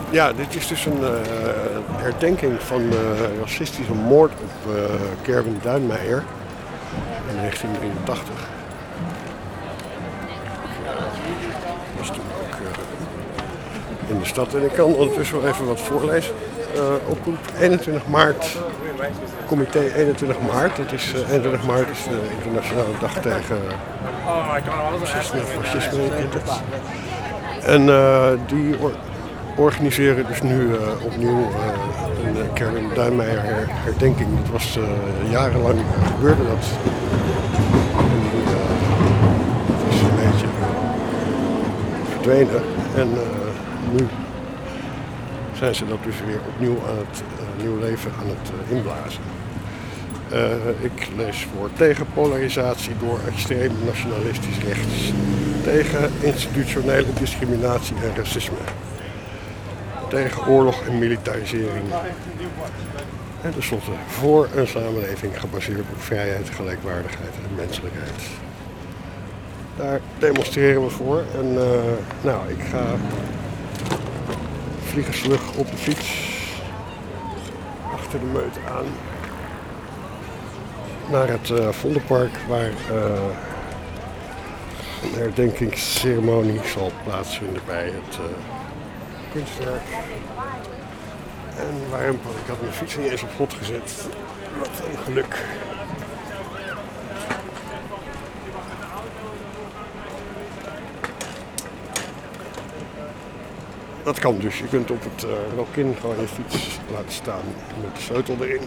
Ja, dit is dus een herdenking van racistische moord op Kerwin Duinmeijer in 1983. Dat was toen ook in de stad. En ik kan ondertussen wel even wat voorlezen. Oproep 21 maart, comité 21 maart. Dat is, 21 maart is de internationale dag tegen racisme en fascisme in het. En die organiseren dus nu opnieuw een Kerwin Duinmeijer herdenking. Dat was jarenlang gebeurde dat. En het is een beetje verdwenen. En nu zijn ze dat dus weer opnieuw aan het nieuw leven aan het inblazen. Ik lees voor tegen polarisatie door extreem nationalistisch rechts. Tegen institutionele discriminatie en racisme. Tegen oorlog en militarisering. En tenslotte voor een samenleving gebaseerd op vrijheid, gelijkwaardigheid en menselijkheid. Daar demonstreren we voor. En ik ga vliegensvlug op de fiets achter de meute aan naar het Vondelpark waar een herdenkingsceremonie zal plaatsvinden bij het kunstwerk. En ik had mijn fiets niet eens op slot gezet. Wat een geluk. Dat kan dus. Je kunt op het Rokin gewoon je fiets laten staan met de sleutel erin.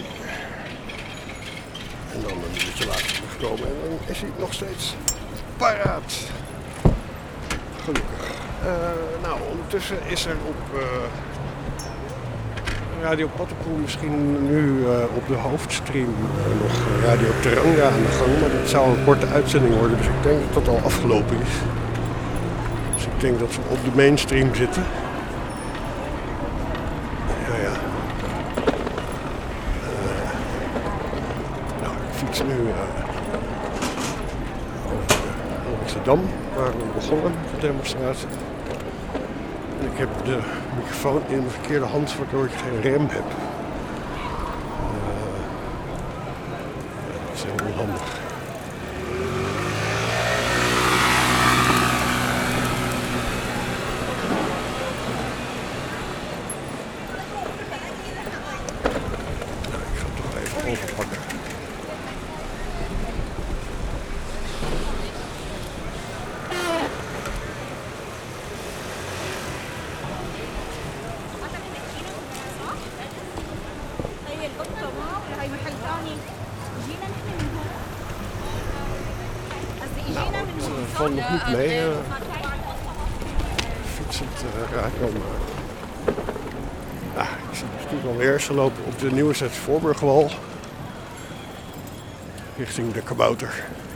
En dan een minuutje later terugkomen en dan is hij nog steeds paraat. Gelukkig. Ondertussen is er op Radio Pattenpoel misschien nu op de hoofdstream nog Radio Teranga aan de gang. Maar dat zou een korte uitzending worden, dus ik denk dat dat al afgelopen is. Dus ik denk dat we op de mainstream zitten. Ik fiets nu over Amsterdam, waar we begonnen met de demonstratie. En ik heb de microfoon in de verkeerde hand, waardoor ik geen rem heb. Dat is heel onhandig. Ik ga het toch even overpakken. Valt nog niet mee. Fietsend raken. Ik zie het natuurlijk alweer. Ze lopen op de Nieuwe Steds Voorburgwal. Richting de Kabouter.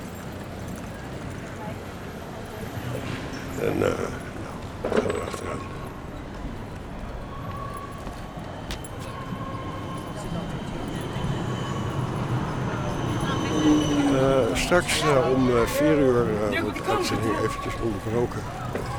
En gaan we achteraan. Straks om 4 uur wordt de uitzending eventjes onderbroken.